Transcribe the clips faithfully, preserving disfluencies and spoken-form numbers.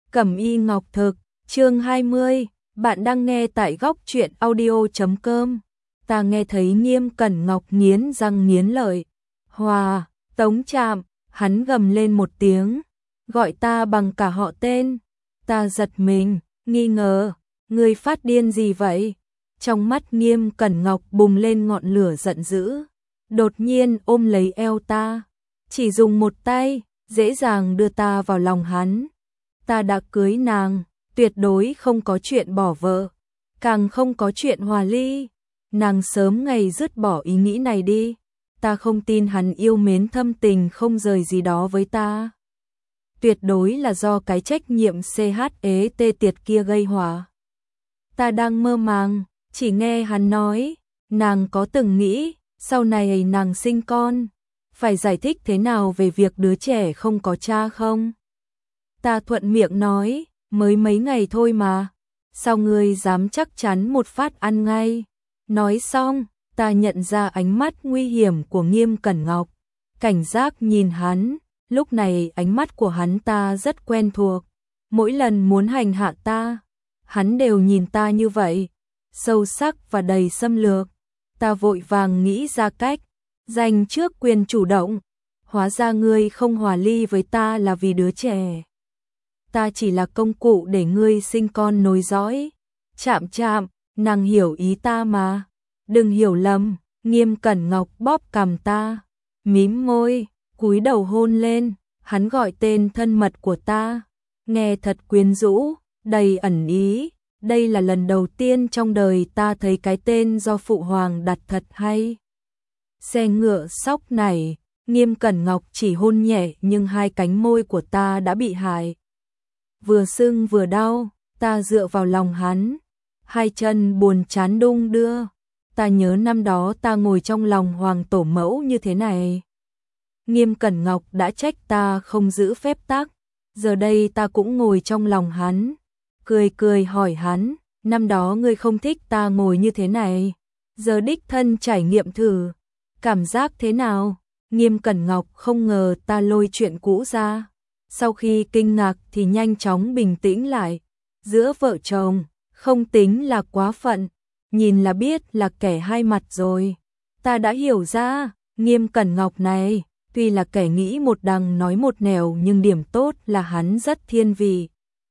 Cẩm Y Ngọc Thực, chương hai mươi, bạn đang nghe tại góc truyện audio chấm com. Ta nghe thấy Nghiêm Cẩn Ngọc nghiến răng nghiến lợi. Hòa, Tống Trạm, hắn gầm lên một tiếng, gọi ta bằng cả họ tên. Ta giật mình, nghi ngờ, ngươi phát điên gì vậy? Trong mắt Nghiêm Cẩn Ngọc bùng lên ngọn lửa giận dữ, đột nhiên ôm lấy eo ta, chỉ dùng một tay, dễ dàng đưa ta vào lòng hắn. Ta đã cưới nàng, tuyệt đối không có chuyện bỏ vợ, càng không có chuyện hòa ly. Nàng sớm ngày dứt bỏ ý nghĩ này đi. Ta không tin hắn yêu mến thâm tình không rời gì đó với ta. Tuyệt đối là do cái trách nhiệm xê hát ế tê tiệt kia gây họa. Ta đang mơ màng, chỉ nghe hắn nói, nàng có từng nghĩ, sau này nàng sinh con, phải giải thích thế nào về việc đứa trẻ không có cha không? Ta thuận miệng nói, mới mấy ngày thôi mà, sao ngươi dám chắc chắn một phát ăn ngay? Nói xong, ta nhận ra ánh mắt nguy hiểm của Nghiêm Cẩn Ngọc, cảnh giác nhìn hắn, lúc này ánh mắt của hắn ta rất quen thuộc, mỗi lần muốn hành hạ ta, hắn đều nhìn ta như vậy, sâu sắc và đầy xâm lược. Ta vội vàng nghĩ ra cách, giành trước quyền chủ động, hóa ra ngươi không hòa ly với ta là vì đứa trẻ. Ta chỉ là công cụ để ngươi sinh con nối dõi. Chạm chạm, nàng hiểu ý ta mà. Đừng hiểu lầm. Nghiêm Cẩn Ngọc bóp cằm ta, mím môi, cúi đầu hôn lên. Hắn gọi tên thân mật của ta, nghe thật quyến rũ, đầy ẩn ý. Đây là lần đầu tiên trong đời ta thấy cái tên do Phụ Hoàng đặt thật hay. Xe ngựa sóc này, Nghiêm Cẩn Ngọc chỉ hôn nhẹ nhưng hai cánh môi của ta đã bị hại. Vừa sưng vừa đau, ta dựa vào lòng hắn, hai chân buồn chán đung đưa. Ta nhớ năm đó ta ngồi trong lòng Hoàng tổ mẫu như thế này. Nghiêm Cẩn Ngọc đã trách ta không giữ phép tắc, giờ đây ta cũng ngồi trong lòng hắn, cười cười hỏi hắn, năm đó ngươi không thích ta ngồi như thế này, giờ đích thân trải nghiệm thử, cảm giác thế nào? Nghiêm Cẩn Ngọc không ngờ ta lôi chuyện cũ ra. Sau khi kinh ngạc thì nhanh chóng bình tĩnh lại. Giữa vợ chồng, không tính là quá phận, nhìn là biết là kẻ hai mặt rồi. Ta đã hiểu ra, Nghiêm Cẩn Ngọc này, tuy là kẻ nghĩ một đằng nói một nẻo nhưng điểm tốt là hắn rất thiên vị.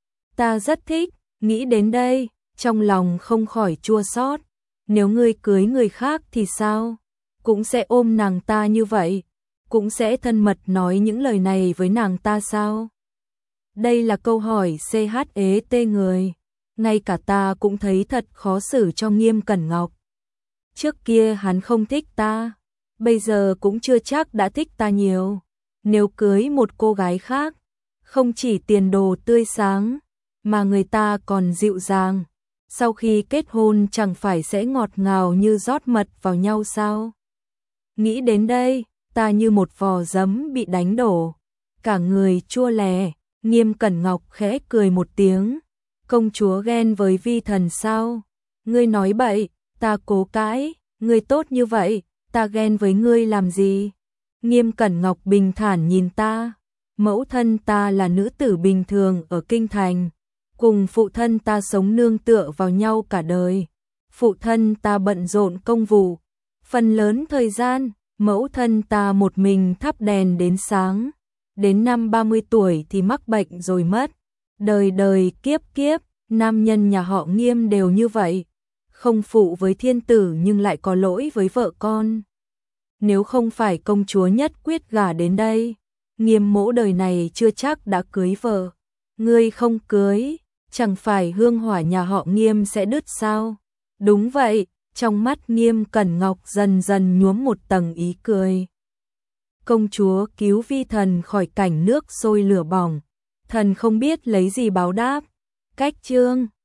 Ta rất thích, nghĩ đến đây, trong lòng không khỏi chua xót. Nếu ngươi cưới người khác thì sao? Cũng sẽ ôm nàng ta như vậy. Cũng sẽ thân mật nói những lời này với nàng ta sao? Đây là câu hỏi xê hát ế tê người. Ngay cả ta cũng thấy thật khó xử cho Nghiêm Cẩn Ngọc. Trước kia hắn không thích ta, bây giờ cũng chưa chắc đã thích ta nhiều. Nếu cưới một cô gái khác, không chỉ tiền đồ tươi sáng, mà người ta còn dịu dàng. Sau khi kết hôn chẳng phải sẽ ngọt ngào như rót mật vào nhau sao? Nghĩ đến đây, ta như một vò giấm bị đánh đổ, cả người chua lè. Nghiêm Cẩn Ngọc khẽ cười một tiếng, công chúa ghen với vi thần sao? Ngươi nói bậy, ta cố cãi, ngươi tốt như vậy, ta ghen với ngươi làm gì? Nghiêm Cẩn Ngọc bình thản nhìn ta, mẫu thân ta là nữ tử bình thường ở kinh thành, cùng phụ thân ta sống nương tựa vào nhau cả đời. Phụ thân ta bận rộn công vụ, phần lớn thời gian mẫu thân ta một mình thắp đèn đến sáng, đến năm ba mươi tuổi thì mắc bệnh rồi mất. Đời đời kiếp kiếp, nam nhân nhà họ Nghiêm đều như vậy, không phụ với thiên tử nhưng lại có lỗi với vợ con. Nếu không phải công chúa nhất quyết gả đến đây, Nghiêm mỗ đời này chưa chắc đã cưới vợ. Ngươi không cưới, chẳng phải hương hỏa nhà họ Nghiêm sẽ đứt sao? Đúng vậy. Trong mắt Nghiêm Cẩn Ngọc dần dần nhuốm một tầng ý cười. Công chúa cứu vi thần khỏi cảnh nước sôi lửa bỏng, thần không biết lấy gì báo đáp. Cách chương